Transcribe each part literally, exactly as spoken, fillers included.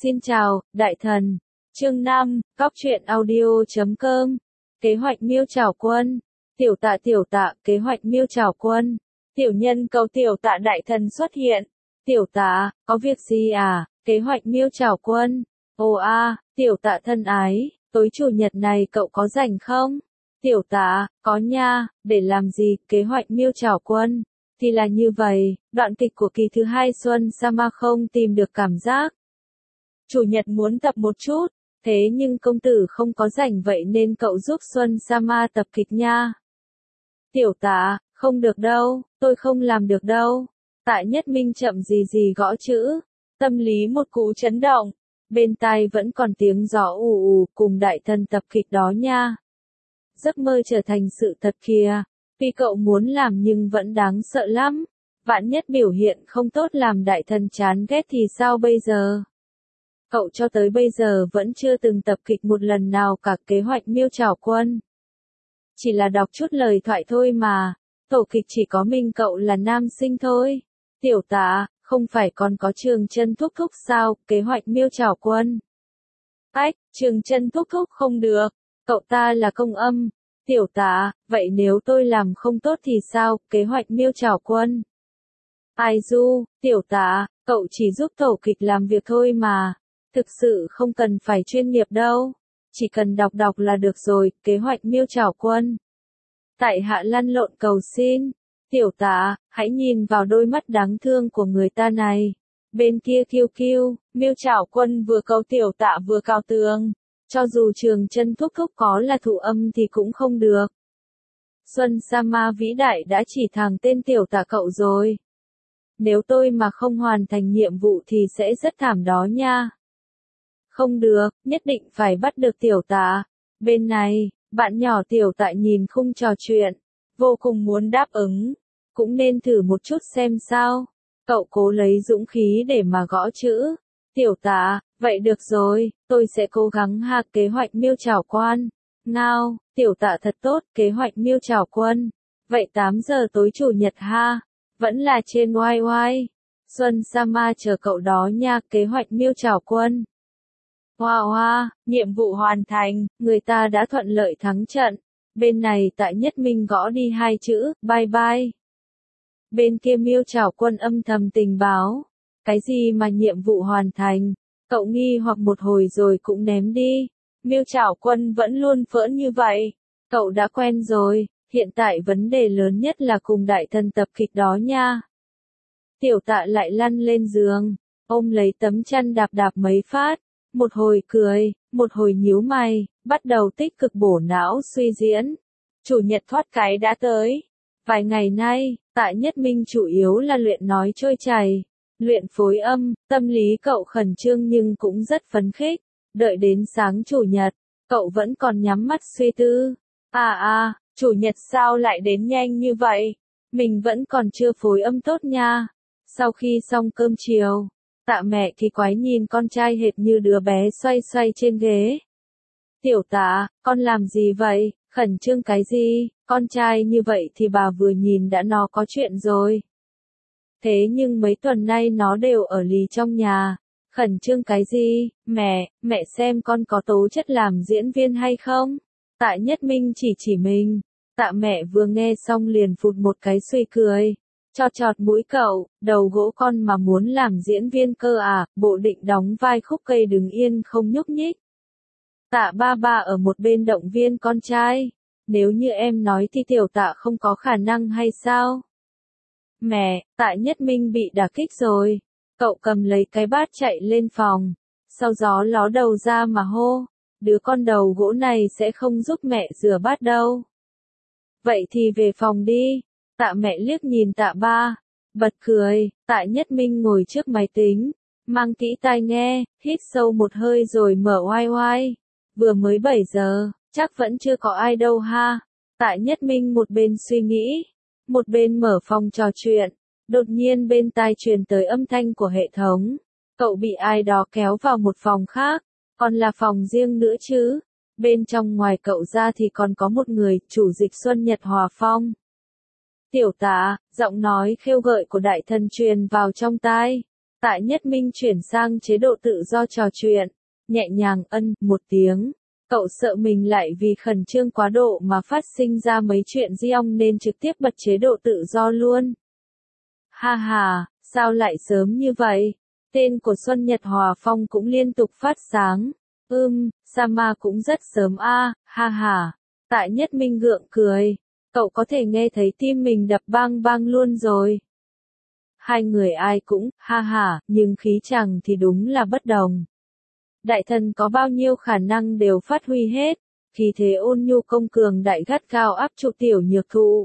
Xin chào, đại thần. Chương năm, Cóc truyện audio chấm com. Kế hoạch miêu trảo quân. Tiểu tạ tiểu tạ, kế hoạch miêu trảo quân. Tiểu nhân cầu tiểu tạ đại thần xuất hiện. Tiểu tạ, có việc gì à? Kế hoạch miêu trảo quân. Ồ a, tiểu tạ thân ái, tối chủ nhật này cậu có rảnh không? Tiểu tạ, có nha, để làm gì? Kế hoạch miêu trảo quân. Thì là như vậy, đoạn kịch của kỳ thứ hai Xuân Sama không tìm được cảm giác. Chủ nhật muốn tập một chút, thế nhưng công tử không có rảnh vậy nên cậu giúp Xuân Sama tập kịch nha. Tiểu tạ, không được đâu, tôi không làm được đâu. Tạ Nhất Minh chậm gì gì gõ chữ, tâm lý một cú chấn động, bên tai vẫn còn tiếng gió ù ù cùng đại thần tập kịch đó nha. Giấc mơ trở thành sự thật kìa, tuy cậu muốn làm nhưng vẫn đáng sợ lắm, vạn nhất biểu hiện không tốt làm đại thần chán ghét thì sao bây giờ? Cậu cho tới bây giờ vẫn chưa từng tập kịch một lần nào cả. Kế hoạch miêu trảo quân. Chỉ là đọc chút lời thoại thôi mà, tổ kịch chỉ có mình cậu là nam sinh thôi. Tiểu tạ, không phải còn có Trường Chân thúc thúc sao? Kế hoạch miêu trảo quân. Ách, Trường Chân thúc thúc không được, cậu ta là công âm. Tiểu tạ, vậy nếu tôi làm không tốt thì sao? Kế hoạch miêu trảo quân. Ai du, tiểu tạ, cậu chỉ giúp tổ kịch làm việc thôi mà. Thực sự không cần phải chuyên nghiệp đâu, chỉ cần đọc đọc là được rồi. Kế hoạch miêu trảo quân. Tại hạ lăn lộn cầu xin, tiểu tạ, hãy nhìn vào đôi mắt đáng thương của người ta này. Bên kia kiêu kiêu, miêu trảo quân vừa cầu tiểu tạ vừa cào tường, cho dù Trường Chân thúc thúc có là thụ âm thì cũng không được. Xuân Sama vĩ đại đã chỉ thẳng tên tiểu tạ cậu rồi. Nếu tôi mà không hoàn thành nhiệm vụ thì sẽ rất thảm đó nha. Không được, nhất định phải bắt được tiểu tạ. Bên này, bạn nhỏ tiểu tạ nhìn khung trò chuyện, vô cùng muốn đáp ứng. Cũng nên thử một chút xem sao. Cậu cố lấy dũng khí để mà gõ chữ. Tiểu tạ, vậy được rồi, tôi sẽ cố gắng ha. Kế hoạch miêu trảo quân. Ngao, tiểu tạ thật tốt. Kế hoạch miêu trảo quân. Vậy tám giờ tối chủ nhật ha. Vẫn là trên oai oai. Xuân Sama chờ cậu đó nha. Kế hoạch miêu trảo quân. Hoa hoa, nhiệm vụ hoàn thành, người ta đã thuận lợi thắng trận. Bên này Tạ Nhất Minh gõ đi hai chữ, bye bye. Bên kia miêu trảo quân âm thầm tình báo. Cái gì mà nhiệm vụ hoàn thành? Cậu nghi hoặc một hồi rồi cũng ném đi. Miêu trảo quân vẫn luôn phỡn như vậy. Cậu đã quen rồi, hiện tại vấn đề lớn nhất là cùng đại thần tập kịch đó nha. Tiểu tạ lại lăn lên giường, ôm lấy tấm chăn đạp đạp mấy phát. Một hồi cười, một hồi nhíu mày, bắt đầu tích cực bổ não suy diễn. Chủ nhật thoát cái đã tới. Vài ngày nay, Tạ Nhất Minh chủ yếu là luyện nói trôi chảy, luyện phối âm, tâm lý cậu khẩn trương nhưng cũng rất phấn khích. Đợi đến sáng chủ nhật, cậu vẫn còn nhắm mắt suy tư. À à, chủ nhật sao lại đến nhanh như vậy? Mình vẫn còn chưa phối âm tốt nha. Sau khi xong cơm chiều, Tạ mẹ kỳ quái nhìn con trai hệt như đứa bé xoay xoay trên ghế. Tiểu tạ, con làm gì vậy? Khẩn trương cái gì? Con trai như vậy thì bà vừa nhìn đã nó có chuyện rồi. Thế nhưng mấy tuần nay nó đều ở lì trong nhà. Khẩn trương cái gì? Mẹ, mẹ xem con có tố chất làm diễn viên hay không? Tạ Nhất Minh chỉ chỉ mình. Tạ mẹ vừa nghe xong liền phụt một cái suy cười. Cho chọt mũi cậu, đầu gỗ con mà muốn làm diễn viên cơ à, bộ định đóng vai khúc cây đứng yên không nhúc nhích. Tạ ba ba ở một bên động viên con trai. Nếu như em nói thì tiểu tạ không có khả năng hay sao? Mẹ, Tạ Nhất Minh bị đả kích rồi. Cậu cầm lấy cái bát chạy lên phòng. Sau gió ló đầu ra mà hô. Đứa con đầu gỗ này sẽ không giúp mẹ rửa bát đâu. Vậy thì về phòng đi. Tạ mẹ liếc nhìn tạ ba, bật cười. Tạ Nhất Minh ngồi trước máy tính, mang kỹ tai nghe, hít sâu một hơi rồi mở oai oai. Vừa mới bảy giờ, chắc vẫn chưa có ai đâu ha. Tạ Nhất Minh một bên suy nghĩ, một bên mở phòng trò chuyện. Đột nhiên bên tai truyền tới âm thanh của hệ thống. Cậu bị ai đó kéo vào một phòng khác, còn là phòng riêng nữa chứ. Bên trong ngoài cậu ra thì còn có một người, chủ dịch Xuân Nhật Hòa Phong. Tiểu tạ, giọng nói khêu gợi của đại thần truyền vào trong tai. Tạ Nhất Minh chuyển sang chế độ tự do trò chuyện, nhẹ nhàng ân một tiếng. Cậu sợ mình lại vì khẩn trương quá độ mà phát sinh ra mấy chuyện riêng nên trực tiếp bật chế độ tự do luôn. Ha ha, sao lại sớm như vậy? Tên của Xuân Nhật Hòa Phong cũng liên tục phát sáng. Ưm, Sama cũng rất sớm a, ha ha. Tạ Nhất Minh gượng cười. Cậu có thể nghe thấy tim mình đập bang bang luôn rồi. Hai người ai cũng, ha ha, nhưng khí chàng thì đúng là bất đồng. Đại thần có bao nhiêu khả năng đều phát huy hết, khí thế ôn nhu công cường đại gắt cao áp trụ tiểu nhược thụ.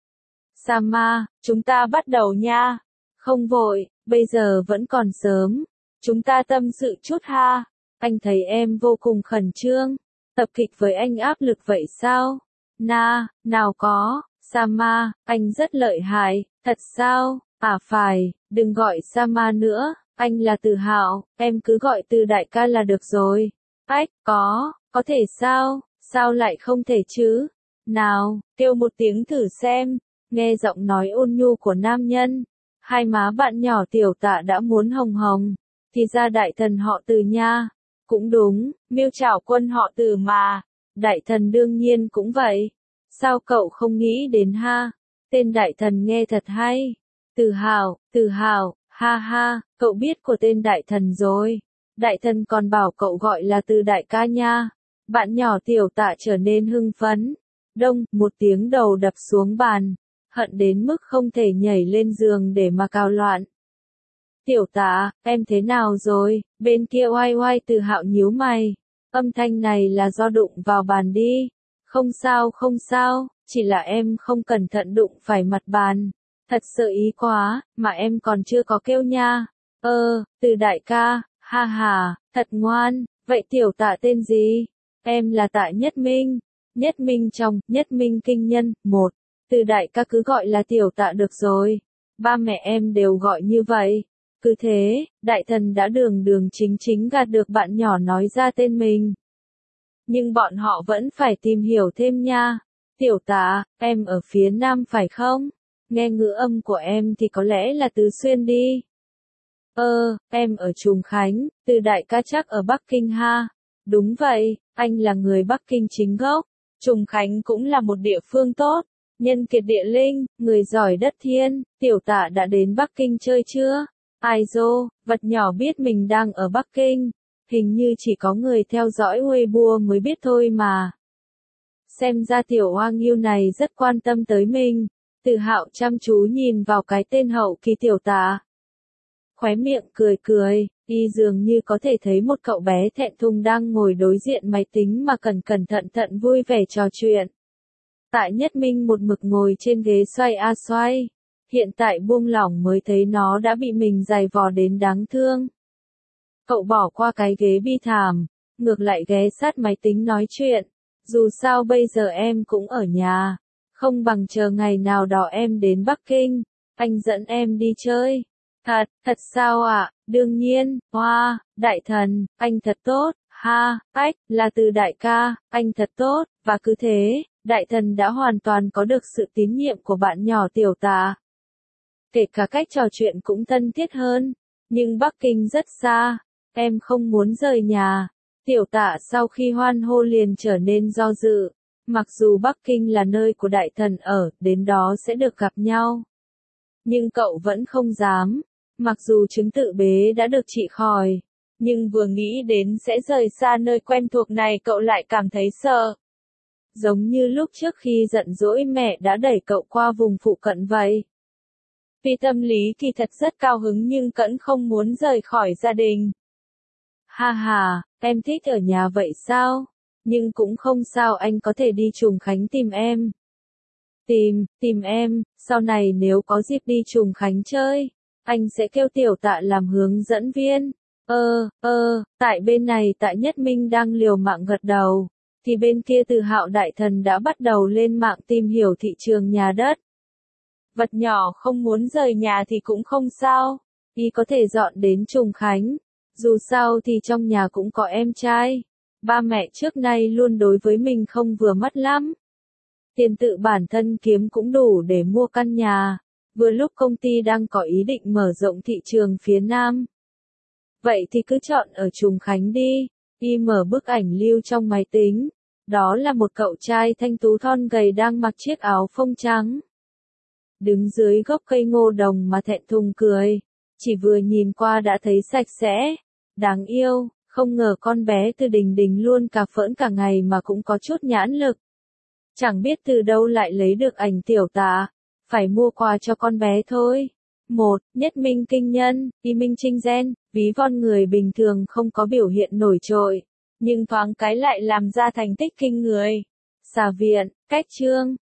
Sama, chúng ta bắt đầu nha. Không vội, bây giờ vẫn còn sớm. Chúng ta tâm sự chút ha. Anh thấy em vô cùng khẩn trương. Tập kịch với anh áp lực vậy sao? Na, nào có, Sama, anh rất lợi hại, thật sao? À phải, đừng gọi Sama nữa, anh là Từ Hạo, em cứ gọi Từ đại ca là được rồi. Ách, có, có thể sao, sao lại không thể chứ? Nào, kêu một tiếng thử xem, nghe giọng nói ôn nhu của nam nhân. Hai má bạn nhỏ Tiểu Tạ đã muốn hồng hồng, thì ra đại thần họ Từ nha. Cũng đúng, Miêu Trảo Quân họ Từ mà, đại thần đương nhiên cũng vậy. Sao cậu không nghĩ đến ha? Tên đại thần nghe thật hay. Từ Hạo, Từ Hạo, ha ha, cậu biết của tên đại thần rồi. Đại thần còn bảo cậu gọi là Từ đại ca nha. Bạn nhỏ Tiểu Tạ trở nên hưng phấn. Đông, một tiếng đầu đập xuống bàn, hận đến mức không thể nhảy lên giường để mà cào loạn. Tiểu Tạ, em thế nào rồi? Bên kia oai oai Từ Hạo nhíu mày. Âm thanh này là do đụng vào bàn đi. Không sao không sao, chỉ là em không cẩn thận đụng phải mặt bàn. Thật sự ý quá, mà em còn chưa có kêu nha. Ơ, Từ đại ca, ha ha, thật ngoan, vậy Tiểu Tạ tên gì? Em là Tạ Nhất Minh. Nhất Minh trong, Nhất Minh kinh nhân, một. Từ đại ca cứ gọi là Tiểu Tạ được rồi. Ba mẹ em đều gọi như vậy. Cứ thế, đại thần đã đường đường chính chính gạt được bạn nhỏ nói ra tên mình. Nhưng bọn họ vẫn phải tìm hiểu thêm nha. Tiểu Tạ, em ở phía Nam phải không? Nghe ngữ âm của em thì có lẽ là Tứ Xuyên đi. Ơ, em ở Trùng Khánh, Từ đại ca chắc ở Bắc Kinh ha. Đúng vậy, anh là người Bắc Kinh chính gốc. Trùng Khánh cũng là một địa phương tốt. Nhân kiệt địa linh, người giỏi đất thiên. Tiểu Tạ đã đến Bắc Kinh chơi chưa? Ai dô, vật nhỏ biết mình đang ở Bắc Kinh. Hình như chỉ có người theo dõi Weibo mới biết thôi mà. Xem ra tiểu hoa nghiêu này rất quan tâm tới mình. Từ Hạo chăm chú nhìn vào cái tên hậu kỳ Tiểu Tạ. Khóe miệng cười cười, y dường như có thể thấy một cậu bé thẹn thùng đang ngồi đối diện máy tính mà cẩn cẩn thận thận vui vẻ trò chuyện. Tạ Nhất Minh một mực ngồi trên ghế xoay a xoay. Hiện tại buông lỏng mới thấy nó đã bị mình giày vò đến đáng thương. Cậu bỏ qua cái ghế bi thảm, ngược lại ghé sát máy tính nói chuyện. Dù sao bây giờ em cũng ở nhà, không bằng chờ ngày nào đó em đến Bắc Kinh, anh dẫn em đi chơi. Thật, thật sao ạ? À? Đương nhiên, hoa, đại thần, anh thật tốt, ha, ách, là Từ đại ca, anh thật tốt, và cứ thế, đại thần đã hoàn toàn có được sự tín nhiệm của bạn nhỏ Tiểu Tạ. Kể cả cách trò chuyện cũng thân thiết hơn, nhưng Bắc Kinh rất xa, em không muốn rời nhà. Tiểu Tạ sau khi hoan hô liền trở nên do dự, mặc dù Bắc Kinh là nơi của đại thần ở, đến đó sẽ được gặp nhau. Nhưng cậu vẫn không dám, mặc dù chứng tự bế đã được trị khỏi, nhưng vừa nghĩ đến sẽ rời xa nơi quen thuộc này cậu lại cảm thấy sợ. Giống như lúc trước khi giận dỗi mẹ đã đẩy cậu qua vùng phụ cận vậy. Vì tâm lý kỳ thật rất cao hứng nhưng cvẫn không muốn rời khỏi gia đình. Ha ha, em thích ở nhà vậy sao? Nhưng cũng không sao, anh có thể đi Trùng Khánh tìm em. Tìm, tìm em, sau này nếu có dịp đi Trùng Khánh chơi, anh sẽ kêu Tiểu Tạ làm hướng dẫn viên. Ơ, ơ, tại bên này Tạ Nhất Minh đang liều mạng gật đầu, thì bên kia Từ Hạo đại thần đã bắt đầu lên mạng tìm hiểu thị trường nhà đất. Vật nhỏ không muốn rời nhà thì cũng không sao, y có thể dọn đến Trùng Khánh. Dù sao thì trong nhà cũng có em trai. Ba mẹ trước nay luôn đối với mình không vừa mắt lắm. Tiền tự bản thân kiếm cũng đủ để mua căn nhà. Vừa lúc công ty đang có ý định mở rộng thị trường phía Nam. Vậy thì cứ chọn ở Trùng Khánh đi. Y mở bức ảnh lưu trong máy tính. Đó là một cậu trai thanh tú thon gầy đang mặc chiếc áo phông trắng. Đứng dưới gốc cây ngô đồng mà thẹn thùng cười. Chỉ vừa nhìn qua đã thấy sạch sẽ. Đáng yêu, không ngờ con bé Từ Đình Đình luôn cà phỡn cả ngày mà cũng có chút nhãn lực. Chẳng biết từ đâu lại lấy được ảnh Tiểu Tạ. Phải mua quà cho con bé thôi. một. Nhất minh kinh nhân, y minh trinh gen, ví von người bình thường không có biểu hiện nổi trội. Nhưng thoáng cái lại làm ra thành tích kinh người. Xà viện, cách chương.